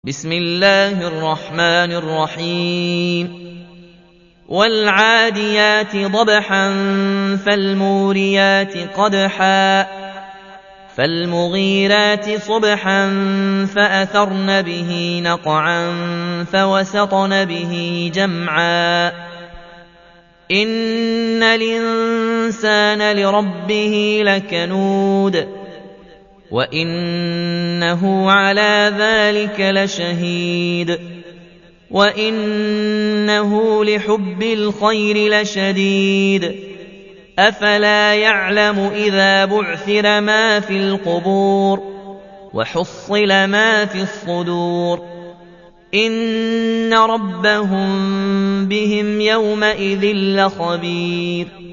بسم الله الرحمن الرحيم والعاديات ضبحا فالموريات قدحا فالمغيرات صبحا فأثرن به نقعا فوسطن به جمعا إن الإنسان لربه لكنود وإنه على ذلك لشهيد وإنه لحب الخير لشديد أفلا يعلم إذا بعثر ما في القبور وحصل ما في الصدور إن ربهم بهم يومئذ لخبير